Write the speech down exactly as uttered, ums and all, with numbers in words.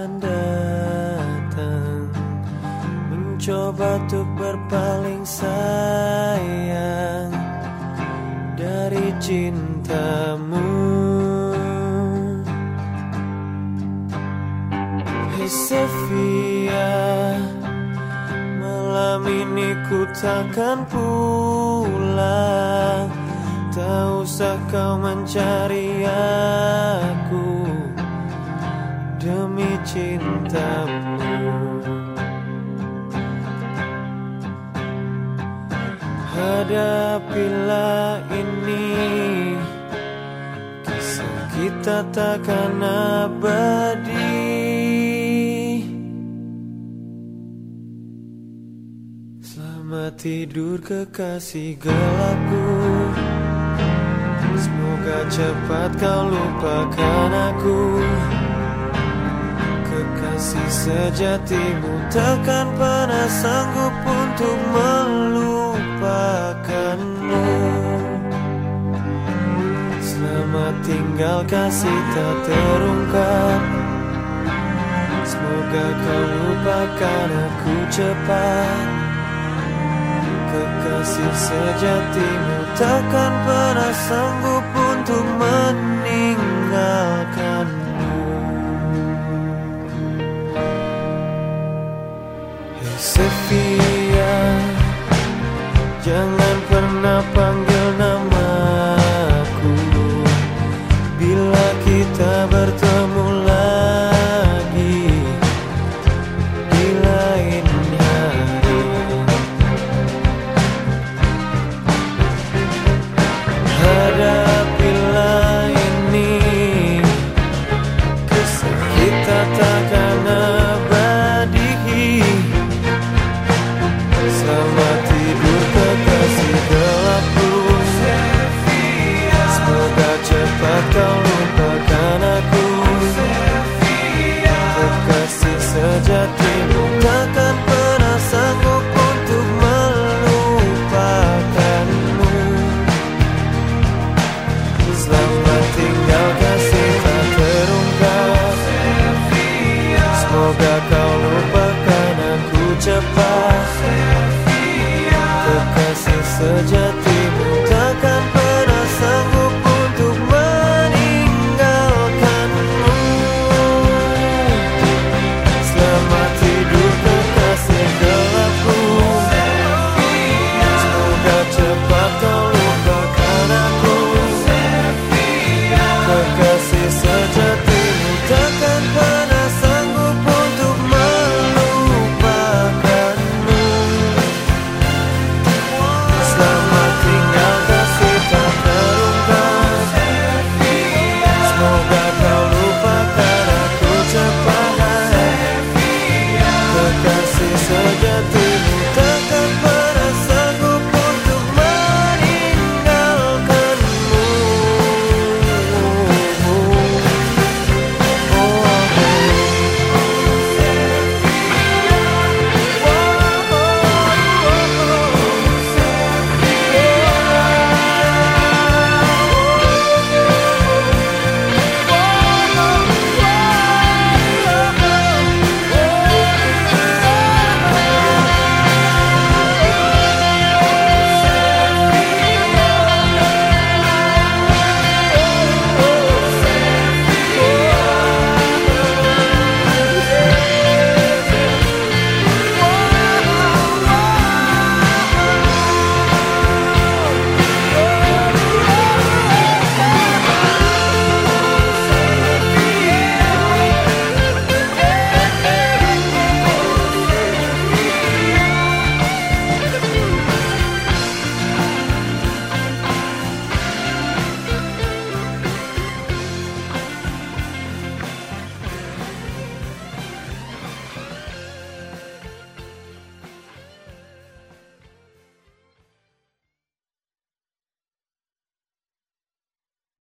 akan datang, mencoba untuk berpaling sayang dari cintamu. Hey Sofia, malam ini ku takkan pulang. Tak usah kau mencari aku demi cintamu. Hadapilah ini, kisah kita takkan abadi. Selamat tidur kekasih gelapku, semoga cepat kau lupakan aku. Kekasih sejatimu takkan pernah sanggup untuk melupakanmu. Selamat tinggal kasih tak terungkap, semoga kau lupakan aku cepat. Kekasih sejatimu takkan pernah sanggup untuk meninggalkanmu. Hey Sofia, jangan pernah panggil namaku bila kita bertemu lagi di lain hari. Hadapilah ini, kisah kita takkan abadi. Selamat tidur kekasih gelapku, semoga cepat kau lupakan aku. Kekasih sejatimu takkan pernah sanggup untuk melupakanmu. Selamat tinggal kasih tak terungkap, semoga kau lupakan aku cepat. Kekasih sejatimu